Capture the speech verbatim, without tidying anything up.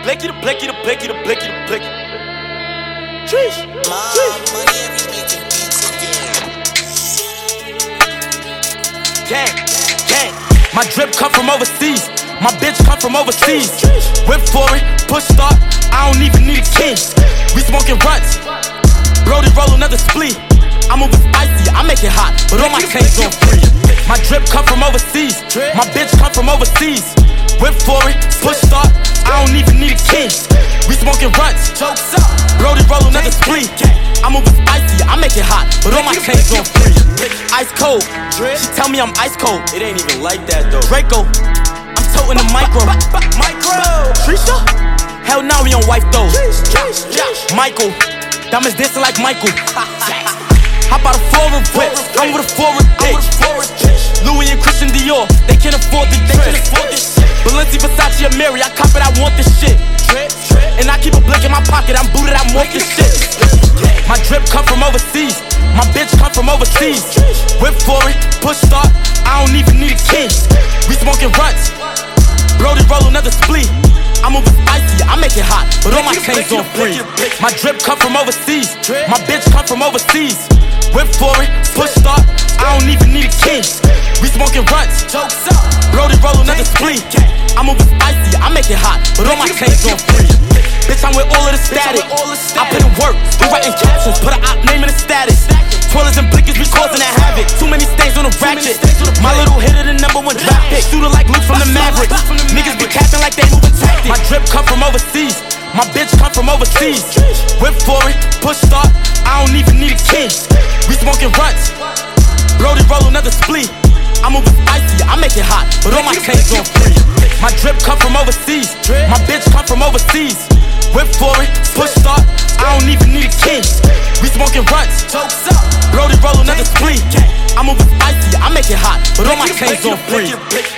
blicky, the blicky, the blicky, the blicky, the blicky. Jeez, gang, gang. My drip come from overseas. My bitch come from overseas. Whip foreign, push start. I don't even need a key. We smoking runs. Brody roll another split. I'm over spicy, I make it hot, but all my chains on free. My drip come from overseas. My bitch come from overseas. Whip foreign, push start. I don't even need a key. We smoking runs. Brody roll another split. I'm over spicy, I make it hot, but all my chains on free. Ice cold. She tell me I'm ice cold. It ain't even like that though. Draco. I'm toting the micro. Micro. Trisha? Hell now we on wife though. Michael. Diamonds dancing like Michael. Hop out a forward whip, I'm with a forward dick. Louis and Christian Dior, they can't afford the trip. Balenci, Versace, and Mary, I cop it, I want this shit. And I keep a blick in my pocket, I'm booted, I want this shit. My drip come from overseas, my bitch come from overseas. Whip foreign, push start, I don't even need a key. We smoking runs, Brody roll another split. I'm over spicy, I make it hot, but all my chains on free. My drip come from overseas, my bitch come from overseas. Whip foreign, push start, I don't even need a key. We smoking runs, Brody roll another split. I'm over spicy, I make it hot, but all my chains on free. Bitch, I'm with all of the static. I put in work, we writing captions, put a op name in the status. Twirlers and blickers, we causing that havoc. Too many stains on the ratchet. My little hitter, the number one draft pick. Shooter like Luke from the Mavericks. Niggas be capping like they moving tactics. My drip come from overseas, my bitch come from overseas. Whip foreign, push start, I don't even need a key. We smoking runs, Brody roll another split. I'm over spicy, I make it hot, but all my chains on free. My drip come from overseas, my bitch come from overseas. Whip foreign, push start, I don't even need a key. We smoking runs, Brody roll another split. I'm over spicy, I make it hot, but all my chains on free.